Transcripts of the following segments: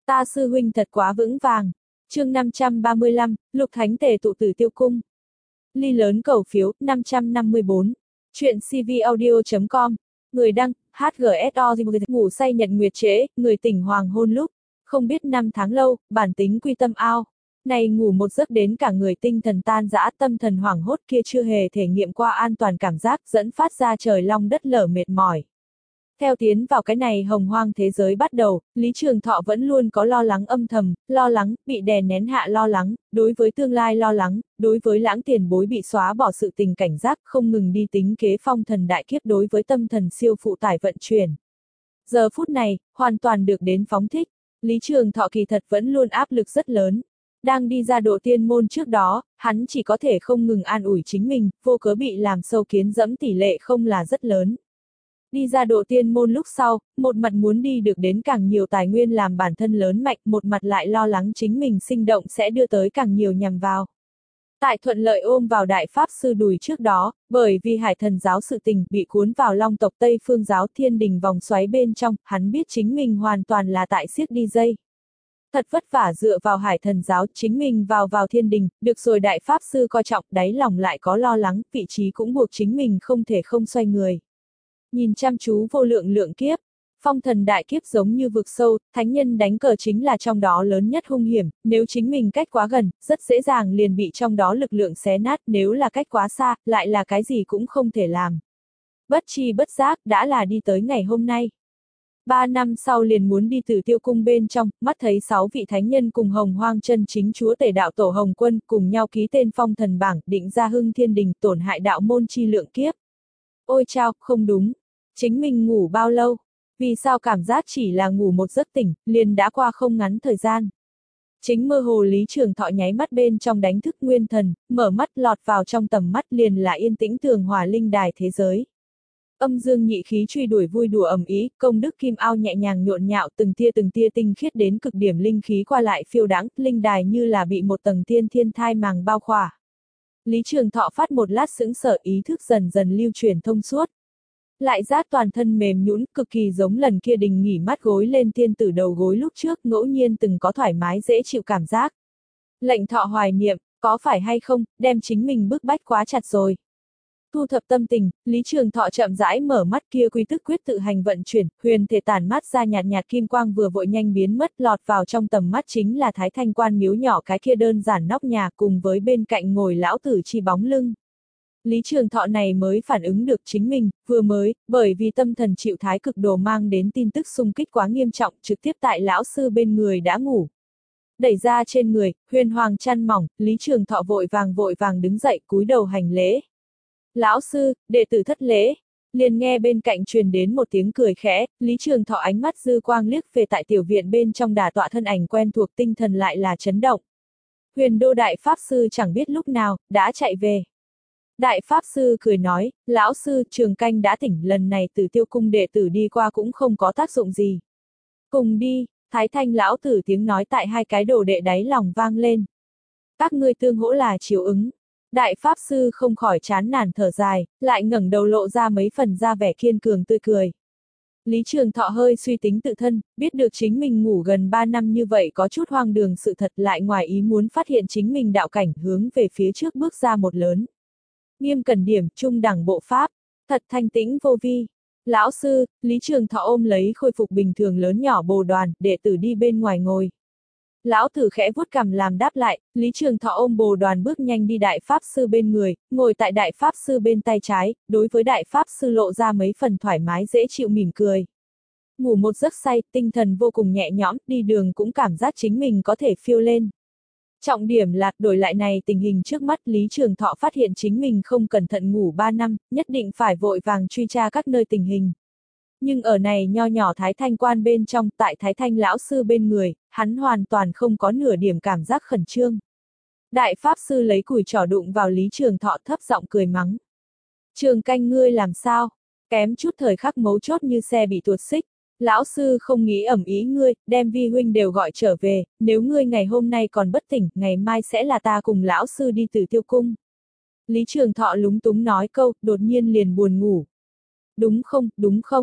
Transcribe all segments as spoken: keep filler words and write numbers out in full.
Ta sư huynh thật quá vững vàng. Chương năm trăm ba mươi lăm, Lục Thánh Tề tụ Tử Tiêu Cung. Ly lớn cầu phiếu, năm trăm năm mươi bốn. Chuyện cvaudio chấm com. Người đăng, hát giê ét o ngủ say nhật nguyệt trễ, người tỉnh hoàng hôn lúc. Không biết năm tháng lâu, bản tính quy tâm ao. Này ngủ một giấc đến cả người tinh thần tan rã, tâm thần hoảng hốt kia chưa hề thể nghiệm qua an toàn cảm giác, dẫn phát ra trời long đất lở mệt mỏi. Theo tiến vào cái này hồng hoang thế giới bắt đầu, Lý Trường Thọ vẫn luôn có lo lắng âm thầm, lo lắng, bị đè nén hạ lo lắng, đối với tương lai lo lắng, đối với lãng tiền bối bị xóa bỏ sự tình cảnh giác, không ngừng đi tính kế phong thần đại kiếp đối với tâm thần siêu phụ tải vận chuyển. Giờ phút này, hoàn toàn được đến phóng thích, Lý Trường Thọ kỳ thật vẫn luôn áp lực rất lớn. Đang đi ra độ tiên môn trước đó, hắn chỉ có thể không ngừng an ủi chính mình, vô cớ bị làm sâu kiến dẫm tỷ lệ không là rất lớn. Đi ra độ tiên môn lúc sau, một mặt muốn đi được đến càng nhiều tài nguyên làm bản thân lớn mạnh, một mặt lại lo lắng chính mình sinh động sẽ đưa tới càng nhiều nhằm vào. Tại thuận lợi ôm vào đại pháp sư đùi trước đó, bởi vì hải thần giáo sự tình bị cuốn vào long tộc Tây Phương giáo thiên đình vòng xoáy bên trong, hắn biết chính mình hoàn toàn là tại siếc đi dây. Thật vất vả dựa vào hải thần giáo, chính mình vào vào thiên đình, được rồi đại pháp sư coi trọng, đáy lòng lại có lo lắng, vị trí cũng buộc chính mình không thể không xoay người. Nhìn chăm chú vô lượng lượng kiếp, phong thần đại kiếp giống như vực sâu, thánh nhân đánh cờ chính là trong đó lớn nhất hung hiểm, nếu chính mình cách quá gần, rất dễ dàng liền bị trong đó lực lượng xé nát, nếu là cách quá xa, lại là cái gì cũng không thể làm. Bất chi bất giác, đã là đi tới ngày hôm nay. Ba năm sau liền muốn đi Tử Tiêu Cung bên trong, mắt thấy sáu vị thánh nhân cùng Hồng Hoang chân chính chúa tể đạo tổ Hồng Quân cùng nhau ký tên phong thần bảng, định ra hưng thiên đình, tổn hại đạo môn chi lượng kiếp. Ôi chao, không đúng. Chính mình ngủ bao lâu? Vì sao cảm giác chỉ là ngủ một giấc tỉnh, liền đã qua không ngắn thời gian. Chính mơ hồ Lý Trường Thọ nháy mắt bên trong đánh thức nguyên thần, mở mắt lọt vào trong tầm mắt liền là yên tĩnh tường hòa linh đài thế giới. Âm dương nhị khí truy đuổi vui đùa ầm ĩ, công đức kim ao nhẹ nhàng nhộn nhạo, từng tia từng tia tinh khiết đến cực điểm linh khí qua lại phiêu đãng, linh đài như là bị một tầng tiên thiên thai màng bao khỏa. Lý Trường Thọ phát một lát sững sờ, ý thức dần dần lưu chuyển thông suốt. Lại giác toàn thân mềm nhũn, cực kỳ giống lần kia đình nghỉ mắt gối lên tiên tử đầu gối lúc trước, ngẫu nhiên từng có thoải mái dễ chịu cảm giác. Lệnh Thọ hoài niệm, có phải hay không, đem chính mình bức bách quá chặt rồi. Thu thập tâm tình, Lý Trường Thọ chậm rãi mở mắt, kia quy tức quyết tự hành vận chuyển, huyền thể tản mát ra nhạt nhạt kim quang vừa vội nhanh biến mất, lọt vào trong tầm mắt chính là Thái Thanh Quan miếu nhỏ cái kia đơn giản nóc nhà cùng với bên cạnh ngồi lão tử chi bóng lưng. Lý Trường Thọ này mới phản ứng được chính mình, vừa mới, bởi vì tâm thần chịu thái cực đồ mang đến tin tức xung kích quá nghiêm trọng, trực tiếp tại lão sư bên người đã ngủ. Đẩy ra trên người, huyền hoàng chăn mỏng, Lý Trường Thọ vội vàng vội vàng đứng dậy cúi đầu hành lễ. Lão sư, đệ tử thất lễ. Liền nghe bên cạnh truyền đến một tiếng cười khẽ, Lý Trường Thọ ánh mắt dư quang liếc về tại tiểu viện bên trong đả tọa thân ảnh quen thuộc, tinh thần lại là chấn động. Huyền Đô đại pháp sư chẳng biết lúc nào, đã chạy về. Đại pháp sư cười nói, lão sư, Trường Canh đã tỉnh, lần này Tử Tiêu Cung đệ tử đi qua cũng không có tác dụng gì. Cùng đi, Thái Thanh lão tử tiếng nói tại hai cái đồ đệ đáy lòng vang lên. Các ngươi tương hỗ là chiếu ứng. Đại pháp sư không khỏi chán nản thở dài, lại ngẩng đầu lộ ra mấy phần da vẻ kiên cường tươi cười. Lý Trường Thọ hơi suy tính tự thân, biết được chính mình ngủ gần ba năm như vậy có chút hoang đường sự thật, lại ngoài ý muốn phát hiện chính mình đạo cảnh hướng về phía trước bước ra một lớn. Nghiêm cẩn điểm, trung đẳng bộ pháp, thật thanh tĩnh vô vi. Lão sư, Lý Trường Thọ ôm lấy khôi phục bình thường lớn nhỏ bồ đoàn, đệ tử đi bên ngoài ngồi. Lão tử khẽ vuốt cằm làm đáp lại, Lý Trường Thọ ôm bồ đoàn bước nhanh đi đại pháp sư bên người, ngồi tại đại pháp sư bên tay trái, đối với đại pháp sư lộ ra mấy phần thoải mái dễ chịu mỉm cười. Ngủ một giấc say, tinh thần vô cùng nhẹ nhõm, đi đường cũng cảm giác chính mình có thể phiêu lên. Trọng điểm là, đổi lại này tình hình trước mắt, Lý Trường Thọ phát hiện chính mình không cẩn thận ngủ ba năm, nhất định phải vội vàng truy tra các nơi tình hình. Nhưng ở này nho nhỏ Thái Thanh Quan bên trong, tại Thái Thanh lão sư bên người, hắn hoàn toàn không có nửa điểm cảm giác khẩn trương. Đại pháp sư lấy cùi trỏ đụng vào Lý Trường Thọ, thấp giọng cười mắng. Trường Canh ngươi làm sao? Kém chút thời khắc mấu chốt như xe bị tuột xích. Lão sư không nghĩ ẩm ý ngươi, đem vi huynh đều gọi trở về, nếu ngươi ngày hôm nay còn bất tỉnh, ngày mai sẽ là ta cùng lão sư đi Tử Tiêu Cung. Lý Trường Thọ lúng túng nói câu, đột nhiên liền buồn ngủ. Đúng không, đúng không?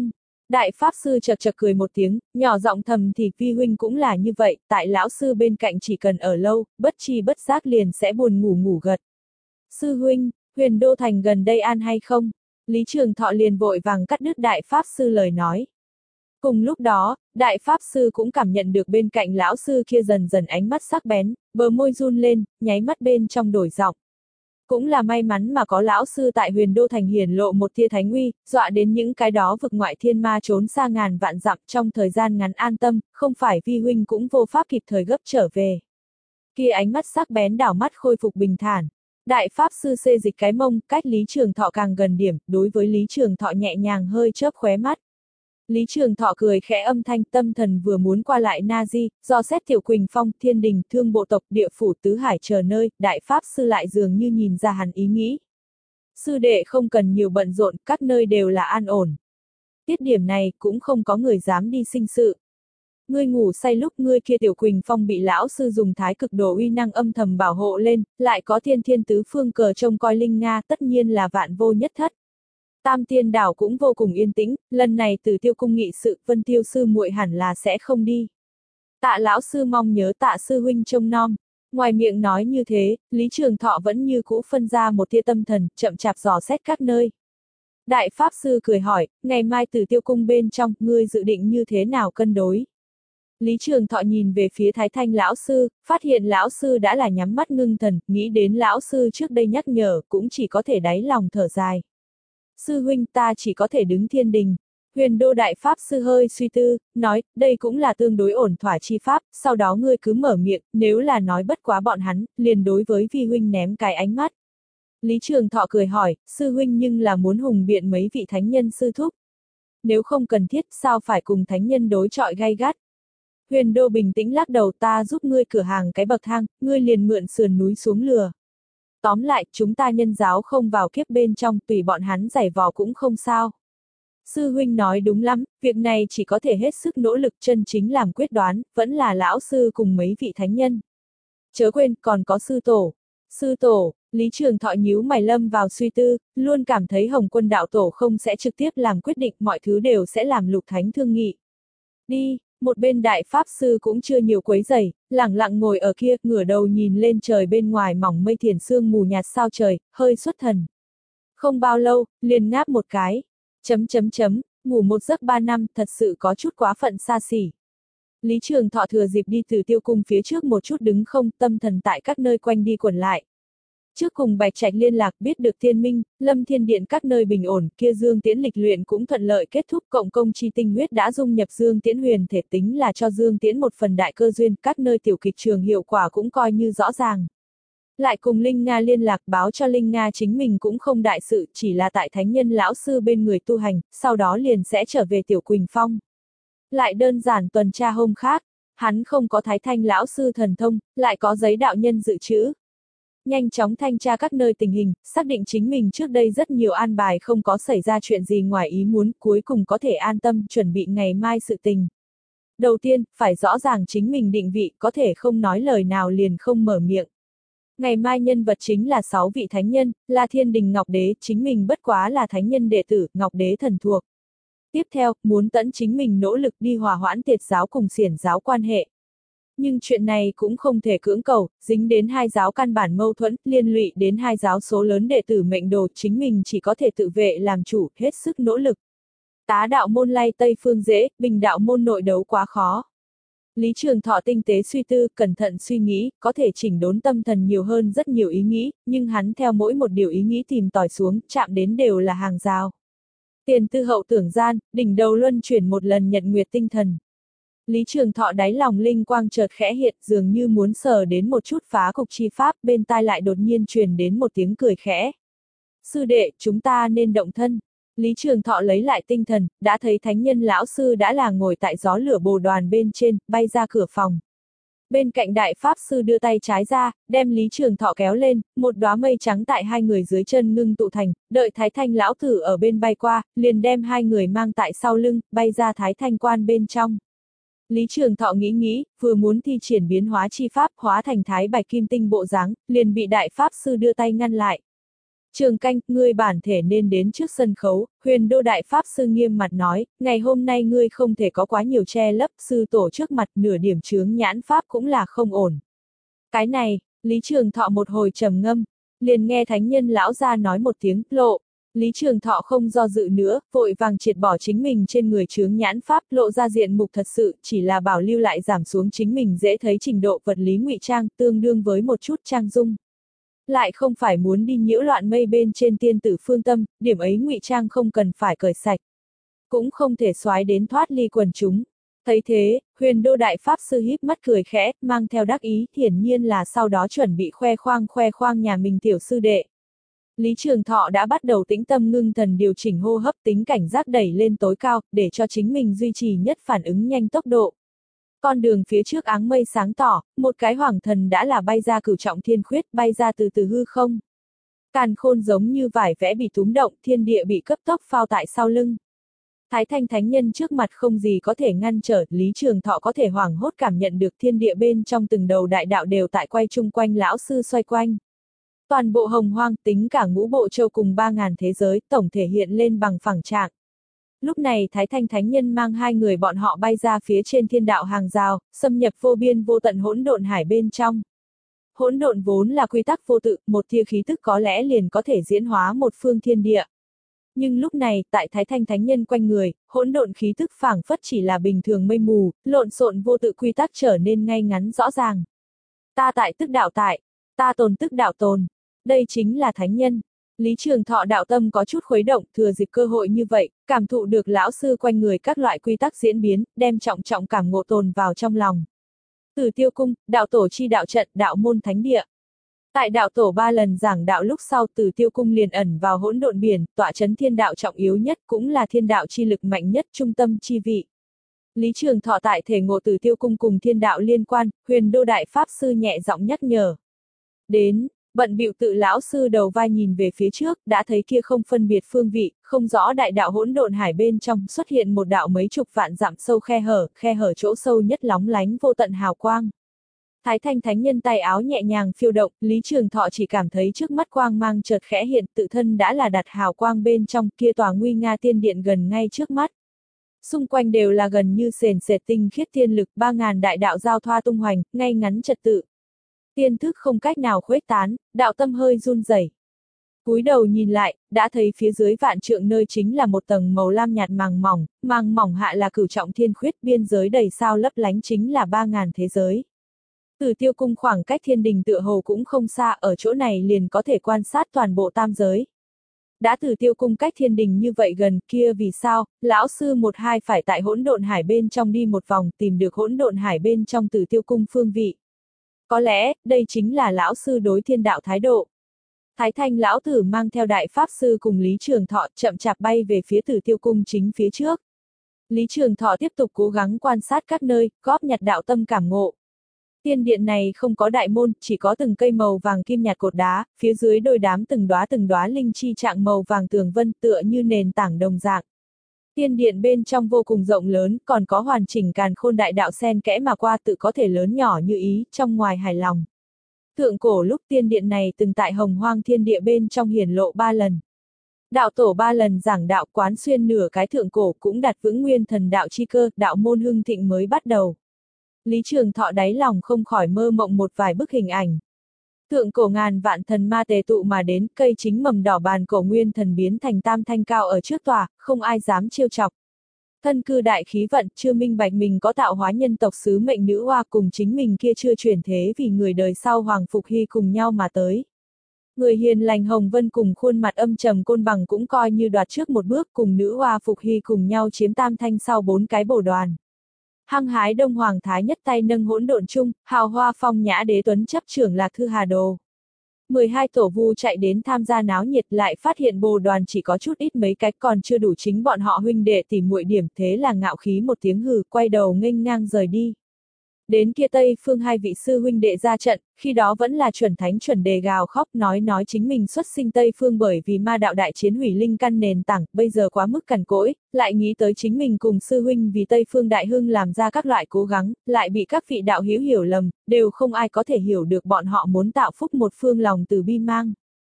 Đại Pháp Sư chật chật cười một tiếng, nhỏ giọng thầm thì vi huynh cũng là như vậy, tại lão sư bên cạnh chỉ cần ở lâu, bất chi bất giác liền sẽ buồn ngủ ngủ gật. Sư huynh, Huyền Đô Thành gần đây an hay không? Lý Trường Thọ liền vội vàng cắt đứt Đại Pháp Sư lời nói. Cùng lúc đó, Đại Pháp Sư cũng cảm nhận được bên cạnh lão sư kia dần dần ánh mắt sắc bén, bờ môi run lên, nháy mắt bên trong đổi giọng. Cũng là may mắn mà có lão sư tại Huyền Đô Thành hiển lộ một tia thánh uy, dọa đến những cái đó vực ngoại thiên ma trốn xa ngàn vạn dặm trong thời gian ngắn an tâm, không phải vi huynh cũng vô pháp kịp thời gấp trở về. Kia ánh mắt sắc bén đảo mắt khôi phục bình thản. Đại Pháp Sư xê dịch cái mông, cách Lý Trường Thọ càng gần điểm, đối với Lý Trường Thọ nhẹ nhàng hơi chớp khóe mắt. Lý Trường Thọ cười khẽ âm thanh, tâm thần vừa muốn qua lại na di, do xét Tiểu Quỳnh Phong, Thiên Đình, Thương Bộ Tộc, Địa Phủ Tứ Hải chờ nơi, Đại Pháp Sư lại dường như nhìn ra hắn ý nghĩ. Sư đệ không cần nhiều bận rộn, các nơi đều là an ổn. Tiết điểm này, cũng không có người dám đi sinh sự. Ngươi ngủ say lúc ngươi kia Tiểu Quỳnh Phong bị lão sư dùng thái cực đồ uy năng âm thầm bảo hộ lên, lại có thiên thiên tứ phương cờ trông coi linh Nga, tất nhiên là vạn vô nhất thất. Tam Tiên Đảo cũng vô cùng yên tĩnh, lần này từ Tiêu cung nghị sự, Vân Tiêu sư muội hẳn là sẽ không đi. Tạ lão sư mong nhớ Tạ sư huynh trông nom. Ngoài miệng nói như thế, Lý Trường Thọ vẫn như cũ phân ra một tia tâm thần, chậm chạp dò xét các nơi. Đại Pháp Sư cười hỏi, ngày mai từ Tiêu cung bên trong, ngươi dự định như thế nào cân đối? Lý Trường Thọ nhìn về phía Thái Thanh lão sư, phát hiện lão sư đã là nhắm mắt ngưng thần, nghĩ đến lão sư trước đây nhắc nhở, cũng chỉ có thể đáy lòng thở dài. Sư huynh ta chỉ có thể đứng Thiên Đình. Huyền Đô Đại Pháp Sư hơi suy tư, nói, đây cũng là tương đối ổn thỏa chi pháp, sau đó ngươi cứ mở miệng, nếu là nói bất quá bọn hắn, liền đối với vi huynh ném cái ánh mắt. Lý Trường Thọ cười hỏi, sư huynh nhưng là muốn hùng biện mấy vị thánh nhân sư thúc. Nếu không cần thiết, sao phải cùng thánh nhân đối chọi gay gắt? Huyền Đô bình tĩnh lắc đầu, ta giúp ngươi cửa hàng cái bậc thang, ngươi liền mượn sườn núi xuống lừa. Tóm lại, chúng ta nhân giáo không vào kiếp bên trong, tùy bọn hắn giày vò cũng không sao. Sư huynh nói đúng lắm, việc này chỉ có thể hết sức nỗ lực chân chính làm quyết đoán, vẫn là lão sư cùng mấy vị thánh nhân. Chớ quên, còn có sư tổ. Sư tổ, Lý Trường Thọ nhíu mày lâm vào suy tư, luôn cảm thấy Hồng Quân đạo tổ không sẽ trực tiếp làm quyết định, mọi thứ đều sẽ làm Lục Thánh thương nghị. Đi. Một bên Đại Pháp Sư cũng chưa nhiều quấy rầy, lẳng lặng ngồi ở kia, ngửa đầu nhìn lên trời bên ngoài mỏng mây thiền sương mù nhạt sao trời, hơi xuất thần. Không bao lâu, liền ngáp một cái. Chấm chấm chấm, ngủ một giấc ba năm, thật sự có chút quá phận xa xỉ. Lý Trường Thọ thừa dịp đi từ Tiêu cung phía trước một chút đứng không, tâm thần tại các nơi quanh đi quẩn lại. Trước cùng Bạch Trạch liên lạc biết được Thiên Minh, Lâm Thiên Điện các nơi bình ổn, kia Dương Tiễn lịch luyện cũng thuận lợi kết thúc, cộng công chi tinh huyết đã dung nhập Dương Tiễn huyền thể, tính là cho Dương Tiễn một phần đại cơ duyên, các nơi tiểu kịch trường hiệu quả cũng coi như rõ ràng. Lại cùng Linh Nga liên lạc báo cho Linh Nga chính mình cũng không đại sự, chỉ là tại thánh nhân lão sư bên người tu hành, sau đó liền sẽ trở về Tiểu Quỳnh Phong. Lại đơn giản tuần tra hôm khác, hắn không có Thái Thanh lão sư thần thông, lại có giấy đạo nhân dự trữ. Nhanh chóng thanh tra các nơi tình hình, xác định chính mình trước đây rất nhiều an bài không có xảy ra chuyện gì ngoài ý muốn, cuối cùng có thể an tâm chuẩn bị ngày mai sự tình. Đầu tiên, phải rõ ràng chính mình định vị, có thể không nói lời nào liền không mở miệng. Ngày mai nhân vật chính là sáu vị thánh nhân, là Thiên Đình Ngọc Đế, chính mình bất quá là thánh nhân đệ tử, Ngọc Đế thần thuộc. Tiếp theo, muốn tận chính mình nỗ lực đi hòa hoãn Tiệt giáo cùng Xiển giáo quan hệ. Nhưng chuyện này cũng không thể cưỡng cầu, dính đến hai giáo căn bản mâu thuẫn, liên lụy đến hai giáo số lớn đệ tử mệnh đồ, chính mình chỉ có thể tự vệ làm chủ, hết sức nỗ lực. Tá đạo môn lay Tây phương dễ, bình đạo môn nội đấu quá khó. Lý Trường Thọ tinh tế suy tư, cẩn thận suy nghĩ, có thể chỉnh đốn tâm thần nhiều hơn rất nhiều ý nghĩ, nhưng hắn theo mỗi một điều ý nghĩ tìm tòi xuống, chạm đến đều là hàng rào. Tiền tư hậu tưởng gian, đỉnh đầu luân chuyển một lần nhật nguyệt tinh thần. Lý Trường Thọ đáy lòng linh quang chợt khẽ hiện, dường như muốn sờ đến một chút phá cục chi pháp, bên tai lại đột nhiên truyền đến một tiếng cười khẽ. Sư đệ, chúng ta nên động thân. Lý Trường Thọ lấy lại tinh thần, đã thấy thánh nhân lão sư đã là ngồi tại gió lửa bồ đoàn bên trên, bay ra cửa phòng. Bên cạnh Đại Pháp Sư đưa tay trái ra, đem Lý Trường Thọ kéo lên, một đóa mây trắng tại hai người dưới chân ngưng tụ thành, đợi Thái Thanh lão tử ở bên bay qua, liền đem hai người mang tại sau lưng, bay ra Thái Thanh quan bên trong. Lý Trường Thọ nghĩ nghĩ, vừa muốn thi triển biến hóa chi pháp hóa thành Thái Bạch Kim Tinh bộ dáng, liền bị Đại Pháp Sư đưa tay ngăn lại. Trường Canh, ngươi bản thể nên đến trước sân khấu, Huyền Đô Đại Pháp Sư nghiêm mặt nói, ngày hôm nay ngươi không thể có quá nhiều che lấp, sư tổ trước mặt nửa điểm chướng nhãn Pháp cũng là không ổn. Cái này, Lý Trường Thọ một hồi trầm ngâm, liền nghe thánh nhân lão ra nói một tiếng, lộ. Lý Trường Thọ không do dự nữa, vội vàng triệt bỏ chính mình trên người chướng nhãn Pháp, lộ ra diện mục thật sự, chỉ là bảo lưu lại giảm xuống chính mình dễ thấy trình độ vật lý ngụy trang, tương đương với một chút trang dung. Lại không phải muốn đi nhiễu loạn mây bên trên tiên tử phương tâm, điểm ấy ngụy trang không cần phải cởi sạch. Cũng không thể soái đến thoát ly quần chúng. Thấy thế, Huyền Đô Đại Pháp Sư híp mắt cười khẽ, mang theo đắc ý, hiển nhiên là sau đó chuẩn bị khoe khoang khoe khoang nhà mình tiểu sư đệ. Lý Trường Thọ đã bắt đầu tĩnh tâm ngưng thần điều chỉnh hô hấp, tính cảnh giác đẩy lên tối cao, để cho chính mình duy trì nhất phản ứng nhanh tốc độ. Con đường phía trước áng mây sáng tỏ, một cái hoàng thần đã là bay ra cửu trọng thiên khuyết, bay ra từ từ hư không. Càn khôn giống như vải vẽ bị túm động, thiên địa bị cấp tốc phao tại sau lưng. Thái Thanh Thánh Nhân trước mặt không gì có thể ngăn trở, Lý Trường Thọ có thể hoảng hốt cảm nhận được thiên địa bên trong từng đầu đại đạo đều tại quay chung quanh lão sư xoay quanh. Toàn bộ hồng hoang tính cả ngũ bộ châu cùng ba ngàn thế giới, tổng thể hiện lên bằng phẳng trạng. Lúc này Thái Thanh Thánh Nhân mang hai người bọn họ bay ra phía trên thiên đạo hàng rào, xâm nhập vô biên vô tận hỗn độn hải bên trong. Hỗn độn vốn là quy tắc vô tự, một tia khí tức có lẽ liền có thể diễn hóa một phương thiên địa. Nhưng lúc này, tại Thái Thanh Thánh Nhân quanh người, hỗn độn khí tức phảng phất chỉ là bình thường mây mù, lộn xộn vô tự quy tắc trở nên ngay ngắn rõ ràng. Ta tại tức đạo tại, ta tồn tức đạo tồn. Đây chính là Thánh Nhân. Lý Trường Thọ đạo tâm có chút khuấy động, thừa dịp cơ hội như vậy, cảm thụ được lão sư quanh người các loại quy tắc diễn biến, đem trọng trọng cảm ngộ tồn vào trong lòng. Tử Tiêu Cung, đạo tổ chi đạo trận, đạo môn thánh địa. Tại đạo tổ ba lần giảng đạo lúc sau, Tử Tiêu Cung liền ẩn vào hỗn độn biển, tọa chấn thiên đạo trọng yếu nhất, cũng là thiên đạo chi lực mạnh nhất, trung tâm chi vị. Lý Trường Thọ tại thể ngộ Tử Tiêu Cung cùng thiên đạo liên quan, Huyền Đô Đại Pháp Sư nhẹ giọng nhắc nhở. Đến. Bận bịu tự lão sư đầu vai nhìn về phía trước, đã thấy kia không phân biệt phương vị, không rõ đại đạo hỗn độn hải bên trong xuất hiện một đạo mấy chục vạn dặm sâu khe hở, khe hở chỗ sâu nhất lóng lánh vô tận hào quang. Thái Thanh Thánh Nhân tay áo nhẹ nhàng phiêu động, Lý Trường Thọ chỉ cảm thấy trước mắt quang mang chợt khẽ hiện, tự thân đã là đặt hào quang bên trong, kia tòa nguy nga tiên điện gần ngay trước mắt. Xung quanh đều là gần như sền sệt tinh khiết tiên lực, ba ngàn đại đạo giao thoa tung hoành, ngay ngắn trật tự. Tiên thức không cách nào khuếch tán, đạo tâm hơi run rẩy. Cúi đầu nhìn lại, đã thấy phía dưới vạn trượng nơi chính là một tầng màu lam nhạt màng mỏng, màng mỏng hạ là cửu trọng thiên khuyết, biên giới đầy sao lấp lánh chính là ba ngàn thế giới. Tử Tiêu Cung khoảng cách thiên đình tựa hồ cũng không xa, ở chỗ này liền có thể quan sát toàn bộ tam giới. Đã Tử Tiêu Cung cách thiên đình như vậy gần, kia vì sao, lão sư một hai phải tại hỗn độn hải bên trong đi một vòng, tìm được hỗn độn hải bên trong Tử Tiêu Cung phương vị. Có lẽ, đây chính là lão sư đối thiên đạo thái độ. Thái Thanh lão tử mang theo đại pháp sư cùng Lý Trường Thọ chậm chạp bay về phía Tử Tiêu Cung chính phía trước. Lý Trường Thọ tiếp tục cố gắng quan sát các nơi, góp nhặt đạo tâm cảm ngộ. Tiên điện này không có đại môn, chỉ có từng cây màu vàng kim nhạt cột đá, phía dưới đôi đám từng đóa từng đóa linh chi trạng màu vàng tường vân tựa như nền tảng đồng dạng. Tiên điện bên trong vô cùng rộng lớn, còn có hoàn chỉnh càn khôn đại đạo xen kẽ mà qua tự có thể lớn nhỏ như ý, trong ngoài hài lòng. Thượng cổ lúc tiên điện này từng tại hồng hoang thiên địa bên trong hiển lộ ba lần. Đạo tổ ba lần giảng đạo quán xuyên nửa cái thượng cổ cũng đặt vững nguyên thần đạo chi cơ, đạo môn hưng thịnh mới bắt đầu. Lý Trường Thọ đáy lòng không khỏi mơ mộng một vài bức hình ảnh. Thượng cổ ngàn vạn thần ma tề tụ mà đến, cây chính mầm đỏ bàn cổ nguyên thần biến thành tam thanh cao ở trước tòa, không ai dám trêu chọc. Thân cư đại khí vận, chưa minh bạch mình có tạo hóa nhân tộc sứ mệnh nữ hoa cùng chính mình kia chưa chuyển thế vì người đời sau Hoàng Phục Hy cùng nhau mà tới. Người hiền lành Hồng Vân cùng khuôn mặt âm trầm Côn Bằng cũng coi như đoạt trước một bước cùng nữ hoa Phục Hy cùng nhau chiếm tam thanh sau bốn cái bổ đoàn. Hăng hái Đông Hoàng Thái nhất tay nâng hỗn độn chung, hào hoa phong nhã đế tuấn chấp trưởng Lạc Thư Hà Đồ. mười hai tổ vu chạy đến tham gia náo nhiệt lại phát hiện bồ đoàn chỉ có chút ít mấy cái còn chưa đủ chính bọn họ huynh đệ tìm muội điểm thế là ngạo khí một tiếng hừ quay đầu nghênh ngang rời đi. Đến kia Tây Phương hai vị sư huynh đệ ra trận, khi đó vẫn là chuẩn thánh chuẩn đề gào khóc nói nói chính mình xuất sinh Tây Phương bởi vì ma đạo đại chiến hủy linh căn nền tảng, bây giờ quá mức cằn cỗi, lại nghĩ tới chính mình cùng sư huynh vì Tây Phương đại hưng làm ra các loại cố gắng, lại bị các vị đạo hiếu hiểu lầm, đều không ai có thể hiểu được bọn họ muốn tạo phúc một phương lòng từ bi mang.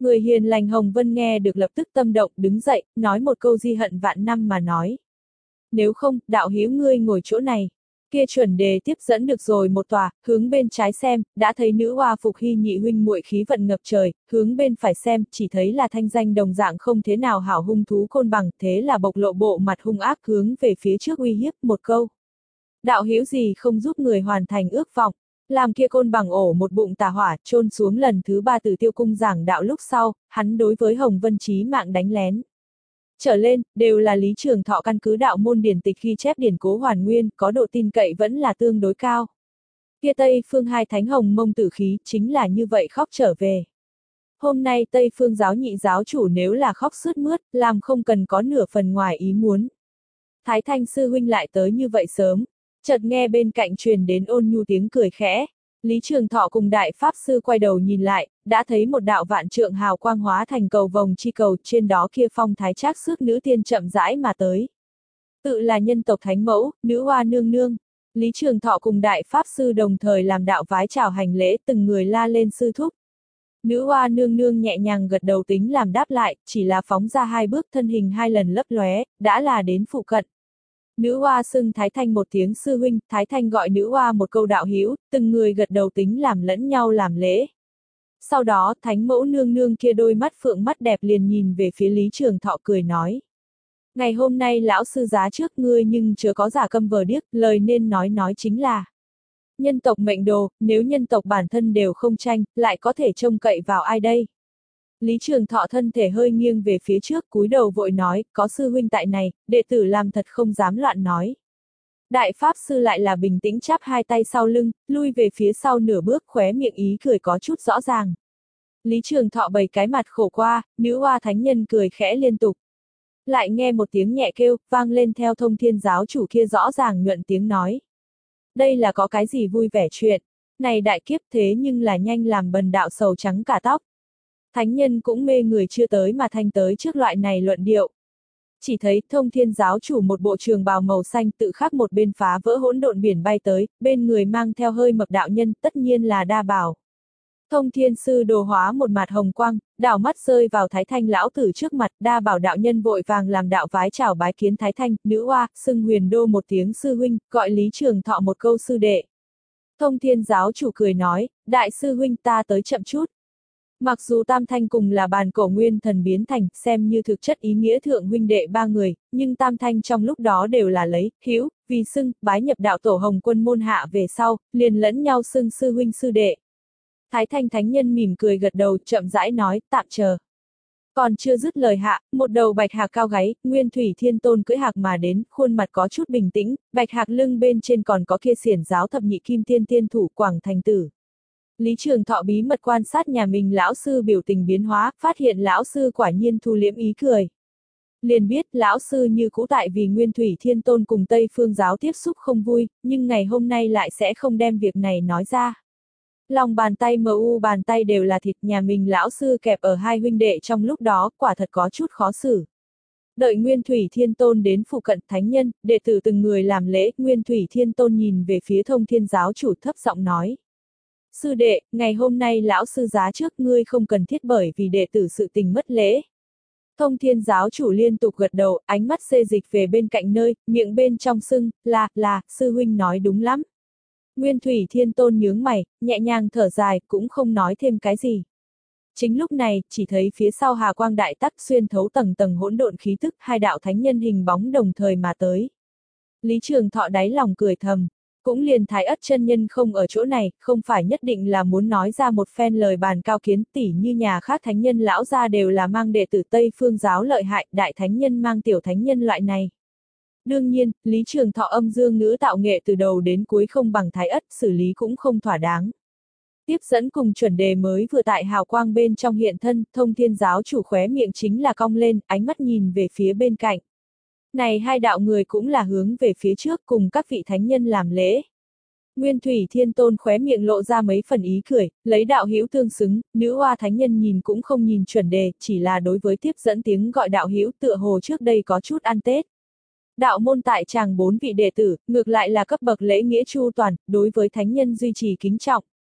Người hiền lành Hồng Vân nghe được lập tức tâm động, đứng dậy, nói một câu di hận vạn năm mà nói. Nếu không, đạo hữu ngươi ngồi chỗ này. Kia chuẩn đề tiếp dẫn được rồi một tòa, hướng bên trái xem, đã thấy nữ hoa Phục Hy nhị huynh muội khí vận ngập trời, hướng bên phải xem, chỉ thấy là thanh danh đồng dạng không thế nào hảo hung thú Côn Bằng, thế là bộc lộ bộ mặt hung ác hướng về phía trước uy hiếp một câu. Đạo hữu gì không giúp người hoàn thành ước vọng, làm kia Côn Bằng ổ một bụng tà hỏa, chôn xuống lần thứ ba Tử Tiêu cung giảng đạo lúc sau, hắn đối với Hồng Vân chí mạng đánh lén. Trở lên, đều là Lý Trường Thọ căn cứ đạo môn điển tịch ghi chép điển cố hoàn nguyên, có độ tin cậy vẫn là tương đối cao. Kia Tây Phương hai thánh hồng mông tử khí, chính là như vậy khóc trở về. Hôm nay Tây Phương giáo nhị giáo chủ nếu là khóc sướt mướt, làm không cần có nửa phần ngoài ý muốn. Thái Thanh sư huynh lại tới như vậy sớm, chợt nghe bên cạnh truyền đến ôn nhu tiếng cười khẽ. Lý Trường Thọ cùng đại pháp sư quay đầu nhìn lại, đã thấy một đạo vạn trượng hào quang hóa thành cầu vồng chi cầu, trên đó kia phong thái trác xước nữ tiên chậm rãi mà tới. Tự là nhân tộc thánh mẫu, nữ hoa nương nương. Lý Trường Thọ cùng đại pháp sư đồng thời làm đạo vái chào hành lễ, từng người la lên sư thúc. Nữ hoa nương nương nhẹ nhàng gật đầu tính làm đáp lại, chỉ là phóng ra hai bước thân hình hai lần lấp lóe, đã là đến phụ cận. Nữ hoa xưng Thái Thanh một tiếng sư huynh, Thái Thanh gọi nữ hoa một câu đạo hữu, từng người gật đầu tính làm lẫn nhau làm lễ. Sau đó, thánh mẫu nương nương kia đôi mắt phượng mắt đẹp liền nhìn về phía Lý Trường Thọ cười nói. Ngày hôm nay lão sư giá trước ngươi nhưng chớ có giả câm vờ điếc, lời nên nói nói chính là. Nhân tộc mệnh đồ, nếu nhân tộc bản thân đều không tranh, lại có thể trông cậy vào ai đây? Lý Trường Thọ thân thể hơi nghiêng về phía trước, cúi đầu vội nói, có sư huynh tại này, đệ tử làm thật không dám loạn nói. Đại pháp sư lại là bình tĩnh chắp hai tay sau lưng, lui về phía sau nửa bước, khóe miệng ý cười có chút rõ ràng. Lý Trường Thọ bày cái mặt khổ qua, nữ hoa thánh nhân cười khẽ liên tục. Lại nghe một tiếng nhẹ kêu, vang lên theo Thông Thiên giáo chủ kia rõ ràng nhuận tiếng nói. Đây là có cái gì vui vẻ chuyện, này đại kiếp thế nhưng là nhanh làm bần đạo sầu trắng cả tóc. Thánh nhân cũng mê người chưa tới mà thanh tới trước loại này luận điệu. Chỉ thấy Thông Thiên giáo chủ một bộ trường bào màu xanh tự khắc một bên phá vỡ hỗn độn biển bay tới, bên người mang theo hơi mập đạo nhân, tất nhiên là Đa Bảo. Thông Thiên sư đồ hóa một mặt hồng quang, đảo mắt rơi vào Thái Thanh lão tử trước mặt, Đa Bảo đạo nhân vội vàng làm đạo vái chào bái kiến Thái Thanh, nữ hoa, xưng huyền đô một tiếng sư huynh, gọi Lý Trường Thọ một câu sư đệ. Thông Thiên giáo chủ cười nói, đại sư huynh ta tới chậm chút. Mặc dù Tam Thanh cùng là bàn cổ nguyên thần biến thành, xem như thực chất ý nghĩa thượng huynh đệ ba người, nhưng Tam Thanh trong lúc đó đều là lấy, hữu, vì xưng, bái nhập đạo tổ Hồng Quân môn hạ về sau, liền lẫn nhau xưng sư huynh sư đệ. Thái Thanh thánh nhân mỉm cười gật đầu, chậm rãi nói, tạm chờ. Còn chưa dứt lời hạ, một đầu bạch hạc cao gáy, Nguyên Thủy Thiên Tôn cưỡi hạc mà đến, khuôn mặt có chút bình tĩnh, bạch hạc lưng bên trên còn có kia xiển giáo thập nhị kim tiên tiên thủ Quảng Thành Tử. Lý Trường Thọ bí mật quan sát nhà mình lão sư biểu tình biến hóa, phát hiện lão sư quả nhiên thu liễm ý cười. Liền biết lão sư như cũ tại vì Nguyên Thủy Thiên Tôn cùng Tây Phương giáo tiếp xúc không vui, nhưng ngày hôm nay lại sẽ không đem việc này nói ra. Lòng bàn tay mờ u bàn tay đều là thịt, nhà mình lão sư kẹp ở hai huynh đệ trong lúc đó, quả thật có chút khó xử. Đợi Nguyên Thủy Thiên Tôn đến phụ cận thánh nhân, đệ tử từng người làm lễ, Nguyên Thủy Thiên Tôn nhìn về phía Thông Thiên giáo chủ thấp giọng nói. Sư đệ, ngày hôm nay lão sư giá trước ngươi không cần thiết bởi vì đệ tử sự tình mất lễ. Thông Thiên giáo chủ liên tục gật đầu, ánh mắt xê dịch về bên cạnh nơi, miệng bên trong sưng, là, là, sư huynh nói đúng lắm. Nguyên Thủy Thiên Tôn nhướng mày, nhẹ nhàng thở dài, cũng không nói thêm cái gì. Chính lúc này, chỉ thấy phía sau hà quang đại tắc xuyên thấu tầng tầng hỗn độn khí tức, hai đạo thánh nhân hình bóng đồng thời mà tới. Lý Trường Thọ đáy lòng cười thầm, cũng liền Thái Ất chân nhân không ở chỗ này, không phải nhất định là muốn nói ra một phen lời bàn cao kiến, tỉ như nhà khác thánh nhân lão gia đều là mang đệ tử Tây Phương giáo lợi hại, đại thánh nhân mang tiểu thánh nhân loại này. Đương nhiên, Lý Trường Thọ âm dương ngữ tạo nghệ từ đầu đến cuối không bằng Thái Ất, xử lý cũng không thỏa đáng. Tiếp dẫn cùng chuẩn đề mới vừa tại hào quang bên trong hiện thân, Thông Thiên giáo chủ khóe miệng chính là cong lên, ánh mắt nhìn về phía bên cạnh. Này hai đạo người cũng là hướng về phía trước cùng các vị thánh nhân làm lễ. Nguyên Thủy Thiên Tôn khóe miệng lộ ra mấy phần ý cười, lấy đạo hữu tương xứng, nữ hoa thánh nhân nhìn cũng không nhìn chuẩn đề, chỉ là đối với tiếp dẫn tiếng gọi đạo hữu tựa hồ trước đây có chút ăn Tết. Đạo môn tại tràng bốn vị đệ tử, ngược lại là cấp bậc lễ nghĩa chu toàn, đối với thánh nhân duy trì kính trọng.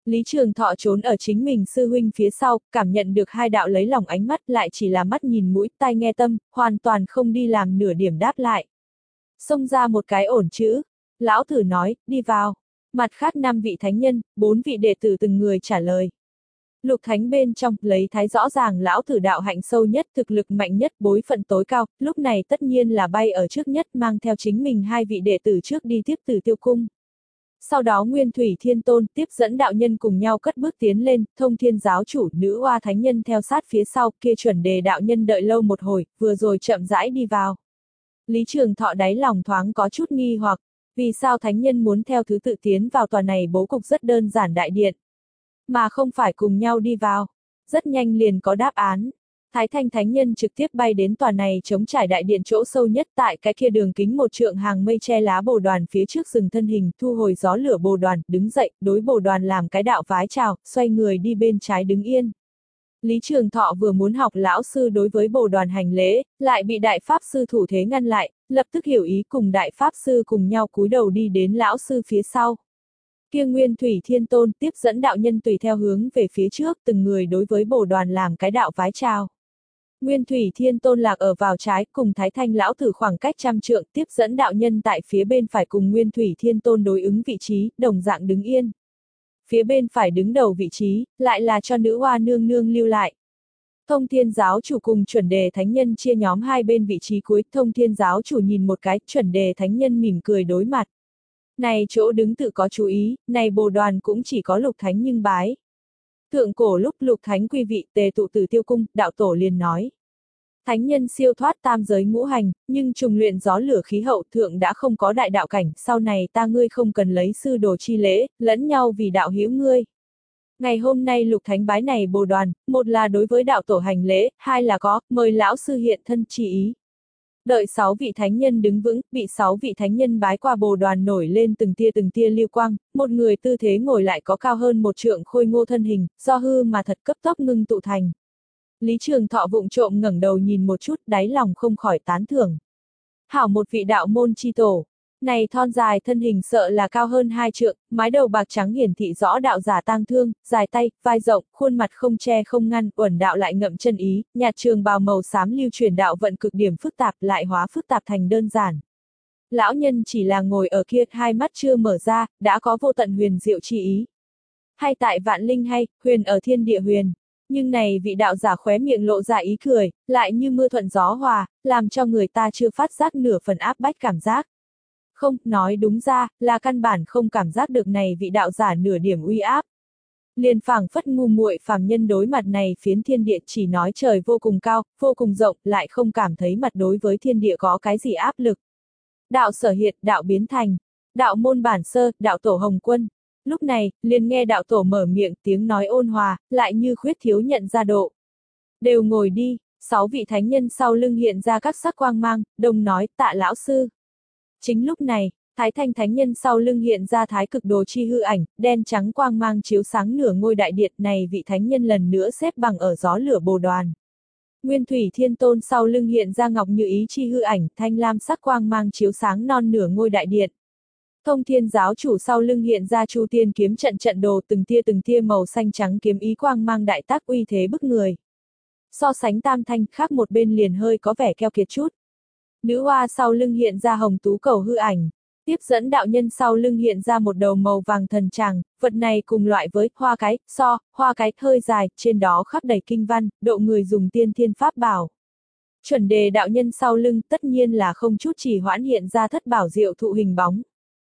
Lý Trường Thọ trốn ở chính mình sư huynh phía sau, cảm nhận được hai đạo lấy lòng ánh mắt lại chỉ là mắt nhìn mũi tai nghe tâm, hoàn toàn không đi làm nửa điểm đáp lại. Xông ra một cái ổn chữ, lão tử nói, đi vào. Mặt khác năm vị thánh nhân, bốn vị đệ tử từng người trả lời. Lục thánh bên trong, lấy thái rõ ràng lão tử đạo hạnh sâu nhất, thực lực mạnh nhất, bối phận tối cao, lúc này tất nhiên là bay ở trước nhất mang theo chính mình hai vị đệ tử trước đi tiếp Tử Tiêu Cung. Sau đó Nguyên Thủy Thiên Tôn tiếp dẫn đạo nhân cùng nhau cất bước tiến lên, Thông Thiên giáo chủ, Nữ Oa thánh nhân theo sát phía sau, kia Chuẩn Đề đạo nhân đợi lâu một hồi, vừa rồi chậm rãi đi vào. Lý Trường Thọ đáy lòng thoáng có chút nghi hoặc, vì sao thánh nhân muốn theo thứ tự tiến vào tòa này bố cục rất đơn giản đại điện, mà không phải cùng nhau đi vào. Rất nhanh liền có đáp án. Thái Thanh thánh nhân trực tiếp bay đến tòa này chống trải đại điện chỗ sâu nhất, tại cái kia đường kính một trượng hàng mây che lá bồ đoàn phía trước dừng thân hình, thu hồi gió lửa bồ đoàn, đứng dậy, đối bồ đoàn làm cái đạo vái chào, xoay người đi bên trái đứng yên. Lý Trường Thọ vừa muốn học lão sư đối với bồ đoàn hành lễ, lại bị đại pháp sư thủ thế ngăn lại, lập tức hiểu ý cùng đại pháp sư cùng nhau cúi đầu đi đến lão sư phía sau. Kia Nguyên Thủy Thiên Tôn tiếp dẫn đạo nhân tùy theo hướng về phía trước, từng người đối với bồ đoàn làm cái đạo vái chào. Nguyên Thủy Thiên Tôn lạc ở vào trái, cùng Thái Thanh lão tử khoảng cách trăm trượng, tiếp dẫn đạo nhân tại phía bên phải cùng Nguyên Thủy Thiên Tôn đối ứng vị trí, đồng dạng đứng yên. Phía bên phải đứng đầu vị trí, lại là cho Nữ Oa nương nương lưu lại. Thông Thiên giáo chủ cùng Chuẩn Đề thánh nhân chia nhóm hai bên vị trí cuối, Thông Thiên giáo chủ nhìn một cái, Chuẩn Đề thánh nhân mỉm cười đối mặt. Này chỗ đứng tự có chú ý, này bồ đoàn cũng chỉ có Lục Thánh nhưng bái. Thượng cổ lúc Lục Thánh quy vị tề tụ Tử Tiêu Cung, đạo tổ liền nói. Thánh nhân siêu thoát tam giới ngũ hành, nhưng trùng luyện gió lửa khí hậu thượng đã không có đại đạo cảnh, sau này ta ngươi không cần lấy sư đồ chi lễ, lẫn nhau vì đạo hữu ngươi. Ngày hôm nay Lục Thánh bái này bồ đoàn, một là đối với đạo tổ hành lễ, hai là có, mời lão sư hiện thân chi ý. Đợi sáu vị thánh nhân đứng vững, bị sáu vị thánh nhân bái qua bồ đoàn nổi lên từng tia từng tia lưu quang, một người tư thế ngồi lại có cao hơn một trượng khôi ngô thân hình, do hư mà thật cấp tốc ngưng tụ thành. Lý Trường Thọ vụng trộm ngẩng đầu nhìn một chút, đáy lòng không khỏi tán thưởng. Hảo một vị đạo môn chi tổ, này thon dài thân hình sợ là cao hơn hai trượng, mái đầu bạc trắng hiển thị rõ đạo giả tang thương, dài tay, vai rộng, khuôn mặt không che không ngăn, uẩn đạo lại ngậm chân ý, nhạt trường bào màu xám lưu truyền đạo vận cực điểm phức tạp lại hóa phức tạp thành đơn giản. Lão nhân chỉ là ngồi ở kia, hai mắt chưa mở ra, đã có vô tận huyền diệu chi ý. Hay tại vạn linh hay, huyền ở thiên địa huyền. Nhưng này vị đạo giả khóe miệng lộ ra ý cười, lại như mưa thuận gió hòa, làm cho người ta chưa phát giác nửa phần áp bách cảm giác. Không, nói đúng ra, là căn bản không cảm giác được này vị đạo giả nửa điểm uy áp. Liền phảng phất ngu muội phàm nhân đối mặt này phiến thiên địa chỉ nói trời vô cùng cao, vô cùng rộng, lại không cảm thấy mặt đối với thiên địa có cái gì áp lực. Đạo sở hiện, đạo biến thành, đạo môn bản sơ, đạo tổ Hồng Quân. Lúc này, liền nghe đạo tổ mở miệng tiếng nói ôn hòa, lại như khuyết thiếu nhận ra độ. Đều ngồi đi, sáu vị thánh nhân sau lưng hiện ra các sắc quang mang, đồng nói tạ lão sư. Chính lúc này, Thái Thanh thánh nhân sau lưng hiện ra thái cực đồ chi hư ảnh, đen trắng quang mang chiếu sáng nửa ngôi đại điện này vị thánh nhân lần nữa xếp bằng ở gió lửa bồ đoàn. Nguyên Thủy Thiên Tôn sau lưng hiện ra ngọc như ý chi hư ảnh, thanh lam sắc quang mang chiếu sáng non nửa ngôi đại điện. Thông Thiên giáo chủ sau lưng hiện ra Chu Tiên kiếm trận trận đồ từng tia từng tia màu xanh trắng kiếm ý quang mang đại tác uy thế bức người. So sánh tam thanh khác một bên liền hơi có vẻ keo kiệt chút. Nữ Oa sau lưng hiện ra hồng tú cầu hư ảnh. Tiếp dẫn đạo nhân sau lưng hiện ra một đầu màu vàng thần tràng, vật này cùng loại với hoa cái, so, hoa cái hơi dài, trên đó khắc đầy kinh văn, độ người dùng tiên thiên pháp bảo. Chuẩn Đề đạo nhân sau lưng tất nhiên là không chút trì hoãn hiện ra thất bảo diệu thụ hình bóng.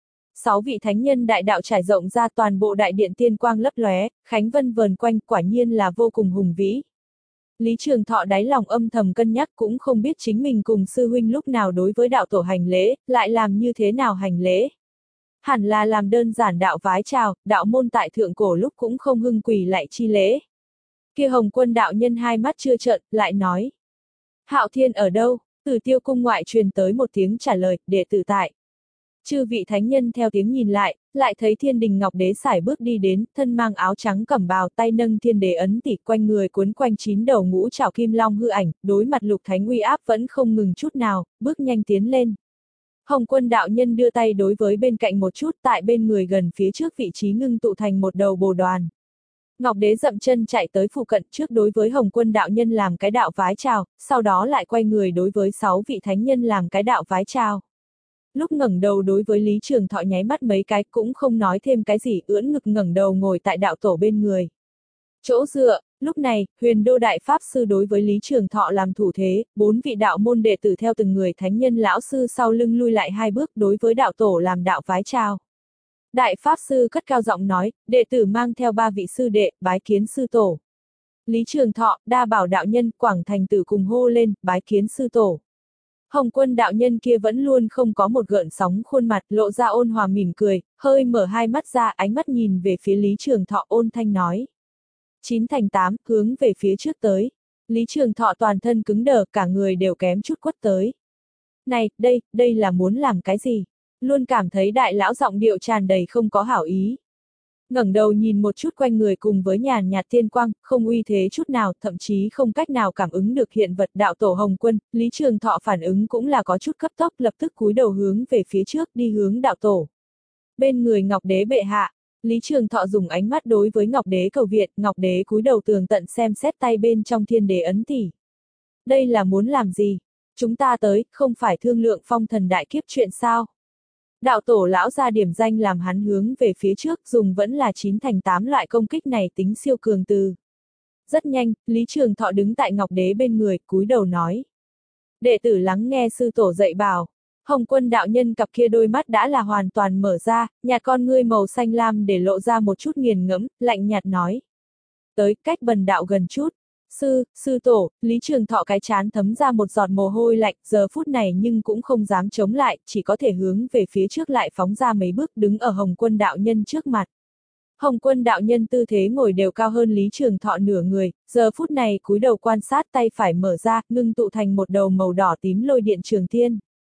Sáu vị thánh nhân đại đạo trải rộng ra toàn bộ đại điện tiên quang lấp lóe, khánh vân vờn quanh quả nhiên là vô cùng hùng vĩ. Lý Trường Thọ đáy lòng âm thầm cân nhắc cũng không biết chính mình cùng sư huynh lúc nào đối với đạo tổ hành lễ, lại làm như thế nào hành lễ. Hẳn là làm đơn giản đạo vái chào, đạo môn tại thượng cổ lúc cũng không hưng quỳ lại chi lễ. Kia Hồng Quân đạo nhân hai mắt chưa trợn, lại nói. Hạo Thiên ở đâu? Từ Tiêu Cung ngoại truyền tới một tiếng trả lời, đệ tử tại. Chư vị thánh nhân theo tiếng nhìn lại, lại thấy Thiên Đình Ngọc Đế sải bước đi đến, thân mang áo trắng cẩm bào, tay nâng thiên đế ấn tỷ, quanh người cuốn quanh chín đầu ngũ trảo kim long hư ảnh, đối mặt Lục Thánh uy áp vẫn không ngừng chút nào, bước nhanh tiến lên. Hồng Quân đạo nhân đưa tay đối với bên cạnh một chút, tại bên người gần phía trước vị trí ngưng tụ thành một đầu bồ đoàn. Ngọc Đế dậm chân chạy tới phụ cận trước đối với Hồng Quân đạo nhân làm cái đạo vái chào, sau đó lại quay người đối với sáu vị thánh nhân làm cái đạo vái chào. Lúc ngẩng đầu đối với Lý Trường Thọ nháy mắt mấy cái cũng không nói thêm cái gì, ưỡn ngực ngẩng đầu ngồi tại đạo tổ bên người. Chỗ dựa, lúc này, Huyền Đô Đại Pháp Sư đối với Lý Trường Thọ làm thủ thế, bốn vị đạo môn đệ tử theo từng người thánh nhân lão sư sau lưng lui lại hai bước đối với đạo tổ làm đạo vái chào. Đại Pháp Sư cất cao giọng nói, đệ tử mang theo ba vị sư đệ, bái kiến sư tổ. Lý Trường Thọ, Đa Bảo đạo nhân, Quảng Thành Tử cùng hô lên, bái kiến sư tổ. Hồng Quân đạo nhân kia vẫn luôn không có một gợn sóng khuôn mặt, lộ ra ôn hòa mỉm cười, hơi mở hai mắt ra, ánh mắt nhìn về phía Lý Trường Thọ ôn thanh nói. Chín thành tám, hướng về phía trước tới. Lý Trường Thọ toàn thân cứng đờ, cả người đều kém chút quất tới. Này, đây, đây là muốn làm cái gì? Luôn cảm thấy đại lão giọng điệu tràn đầy không có hảo ý. Ngẩng đầu nhìn một chút quanh người cùng với nhàn nhạt thiên quang, không uy thế chút nào, thậm chí không cách nào cảm ứng được hiện vật đạo tổ Hồng Quân, Lý Trường Thọ phản ứng cũng là có chút cấp tốc, lập tức cúi đầu hướng về phía trước đi hướng đạo tổ. Bên người Ngọc Đế bệ hạ, Lý Trường Thọ dùng ánh mắt đối với Ngọc Đế cầu viện, Ngọc Đế cúi đầu tường tận xem xét tay bên trong thiên đế ấn tỷ. Đây là muốn làm gì? Chúng ta tới, không phải thương lượng phong thần đại kiếp chuyện sao? Đạo tổ lão ra điểm danh làm hắn hướng về phía trước, dùng vẫn là chín thành tám loại công kích này tính siêu cường từ. Rất nhanh, Lý Trường Thọ đứng tại Ngọc Đế bên người, cúi đầu nói. Đệ tử lắng nghe sư tổ dạy bảo. Hồng Quân đạo nhân cặp kia đôi mắt đã là hoàn toàn mở ra, nhạt con ngươi màu xanh lam để lộ ra một chút nghiền ngẫm, lạnh nhạt nói. Tới, cách bần đạo gần chút. Sư, sư tổ, Lý Trường Thọ cái chán thấm ra một giọt mồ hôi lạnh, giờ phút này nhưng cũng không dám chống lại, chỉ có thể hướng về phía trước lại phóng ra mấy bước đứng ở Hồng Quân đạo nhân trước mặt. Hồng Quân đạo nhân tư thế ngồi đều cao hơn Lý Trường Thọ nửa người, giờ phút này cúi đầu quan sát tay phải mở ra, ngưng tụ thành một đầu màu đỏ tím lôi điện trường thiên.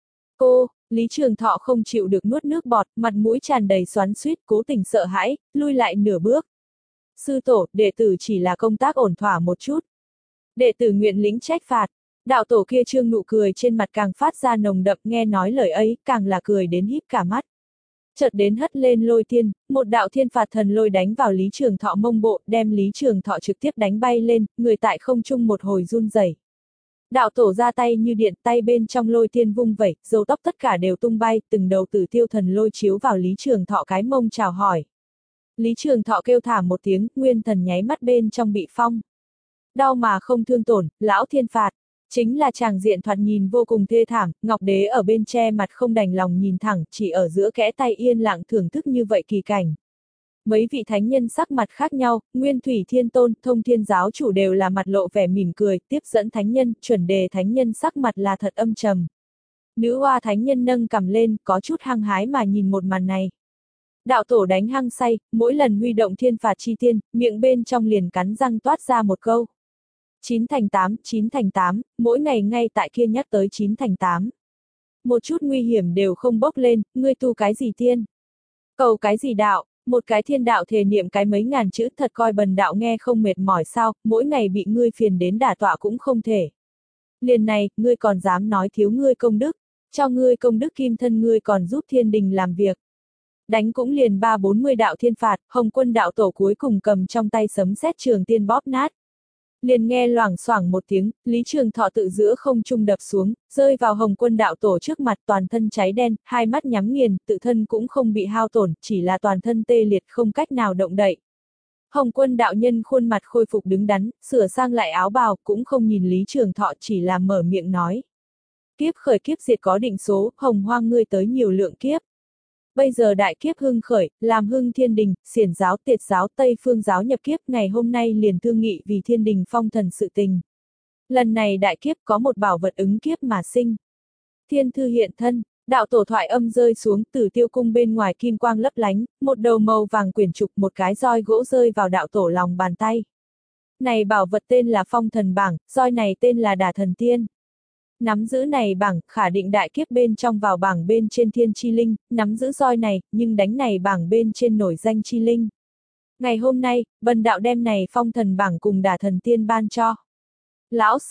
Cô, Lý Trường Thọ không chịu được nuốt nước bọt, mặt mũi tràn đầy xoắn xuýt, cố tình sợ hãi, lui lại nửa bước. Sư tổ, đệ tử chỉ là công tác ổn thỏa một chút. Đệ tử nguyện lĩnh trách phạt. Đạo tổ kia trương nụ cười trên mặt càng phát ra nồng đậm, nghe nói lời ấy, càng là cười đến híp cả mắt. Chợt đến hất lên lôi thiên, một đạo thiên phạt thần lôi đánh vào Lý Trường Thọ mông bộ, đem Lý Trường Thọ trực tiếp đánh bay lên, người tại không trung một hồi run rẩy. Đạo tổ ra tay như điện, tay bên trong lôi thiên vung vẩy, râu tóc tất cả đều tung bay, từng đầu tử tiêu thần lôi chiếu vào Lý Trường Thọ cái mông chào hỏi. Lý Trường Thọ kêu thảm một tiếng, nguyên thần nháy mắt bên trong bị phong. Đau mà không thương tổn, lão thiên phạt. Chính là tràng diện thoạt nhìn vô cùng thê thảm, Ngọc Đế ở bên che mặt không đành lòng nhìn thẳng, chỉ ở giữa kẽ tay yên lặng thưởng thức như vậy kỳ cảnh. Mấy vị thánh nhân sắc mặt khác nhau, Nguyên Thủy Thiên Tôn, Thông Thiên Giáo Chủ đều là mặt lộ vẻ mỉm cười, tiếp dẫn thánh nhân, chuẩn đề thánh nhân sắc mặt là thật âm trầm. Nữ hoa thánh nhân nâng cằm lên, có chút hăng hái mà nhìn một màn này. Đạo tổ đánh hăng say, mỗi lần huy động thiên phạt chi tiên, miệng bên trong liền cắn răng toát ra một câu. Chín thành tám, chín thành tám, mỗi ngày ngay tại kia nhắc tới chín thành tám. Một chút nguy hiểm đều không bốc lên, ngươi tu cái gì tiên? Cầu cái gì đạo? Một cái thiên đạo thề niệm cái mấy ngàn chữ thật coi bần đạo nghe không mệt mỏi sao, mỗi ngày bị ngươi phiền đến đả tọa cũng không thể. Liền này, ngươi còn dám nói thiếu ngươi công đức, cho ngươi công đức kim thân ngươi còn giúp thiên đình làm việc. Đánh cũng liền ba bốn mươi đạo thiên phạt, Hồng Quân đạo tổ cuối cùng cầm trong tay sấm sét trường tiên bóp nát. Liền nghe loảng xoảng một tiếng, Lý Trường Thọ tự giữa không trung đập xuống, rơi vào Hồng Quân đạo tổ trước mặt, toàn thân cháy đen, hai mắt nhắm nghiền, tự thân cũng không bị hao tổn, chỉ là toàn thân tê liệt không cách nào động đậy. Hồng Quân đạo nhân khuôn mặt khôi phục đứng đắn, sửa sang lại áo bào, cũng không nhìn Lý Trường Thọ, chỉ là mở miệng nói. Kiếp khởi kiếp diệt có định số, hồng hoang ngươi tới nhiều lượng kiếp. Bây giờ đại kiếp hưng khởi, làm hưng thiên đình, xiển giáo, tiệt giáo, tây phương giáo nhập kiếp, ngày hôm nay liền thương nghị vì thiên đình phong thần sự tình. Lần này đại kiếp có một bảo vật ứng kiếp mà sinh. Thiên thư hiện thân, đạo tổ thoại âm rơi xuống, từ tiêu cung bên ngoài kim quang lấp lánh, một đầu màu vàng quyển trục, một cái roi gỗ rơi vào đạo tổ lòng bàn tay. Này bảo vật tên là phong thần bảng, roi này tên là đả thần tiên. Nắm giữ này bảng, khả định đại kiếp bên trong vào bảng bên trên thiên chi linh, nắm giữ roi này, nhưng đánh này bảng bên trên nổi danh chi linh. Ngày hôm nay, bần đạo đem này phong thần bảng cùng đả thần tiên ban cho. Lão sư,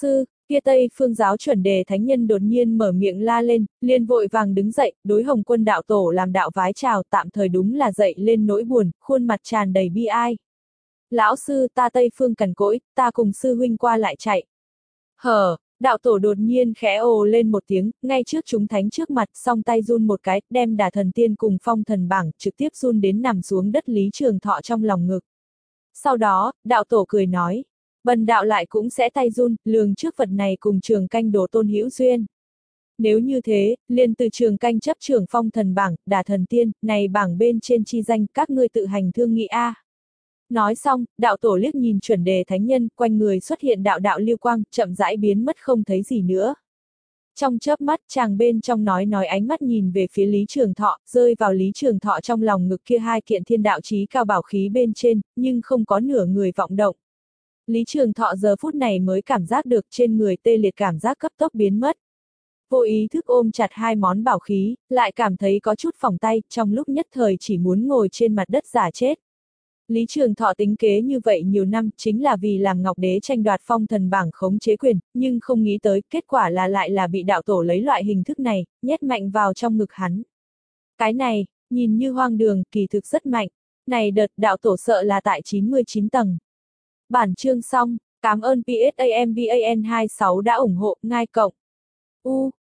Kia Tây Phương giáo chuẩn đề thánh nhân đột nhiên mở miệng la lên, liền vội vàng đứng dậy, đối Hồng Quân đạo tổ làm đạo vái chào, tạm thời đúng là dậy lên nỗi buồn, khuôn mặt tràn đầy bi ai. Lão sư, ta Tây Phương cằn cỗi, ta cùng sư huynh qua lại chạy. Hờ, đạo tổ đột nhiên khẽ ồ lên một tiếng, ngay trước chúng thánh trước mặt, song tay run một cái, đem Đả Thần Tiên cùng Phong Thần Bảng, trực tiếp run đến nằm xuống đất Lý Trường Thọ trong lòng ngực. Sau đó, đạo tổ cười nói, bần đạo lại cũng sẽ tay run, lường trước vật này cùng Trường Canh đồ tôn hữu duyên. Nếu như thế, liền từ Trường Canh chấp trưởng Phong Thần Bảng, Đả Thần Tiên, này bảng bên trên chi danh, các ngươi tự hành thương nghị a. Nói xong, đạo tổ liếc nhìn chuẩn đề thánh nhân, quanh người xuất hiện đạo đạo lưu quang, chậm rãi biến mất không thấy gì nữa. Trong chớp mắt, chàng bên trong nói nói ánh mắt nhìn về phía Lý Trường Thọ, rơi vào Lý Trường Thọ trong lòng ngực kia hai kiện thiên đạo chí cao bảo khí bên trên, nhưng không có nửa người vọng động. Lý Trường Thọ giờ phút này mới cảm giác được trên người tê liệt cảm giác cấp tốc biến mất. Vô ý thức ôm chặt hai món bảo khí, lại cảm thấy có chút phỏng tay, trong lúc nhất thời chỉ muốn ngồi trên mặt đất giả chết. Lý Trường Thọ tính kế như vậy nhiều năm, chính là vì làm Ngọc Đế tranh đoạt Phong Thần Bảng khống chế quyền, nhưng không nghĩ tới, kết quả là lại là bị đạo tổ lấy loại hình thức này, nhét mạnh vào trong ngực hắn. Cái này, nhìn như hoang đường, kỳ thực rất mạnh. Này đợt đạo tổ sợ là tại chín mươi chín tầng. Bản chương xong, cảm ơn pê ét a em vê a en hai sáu đã ủng hộ, ngai cộng. U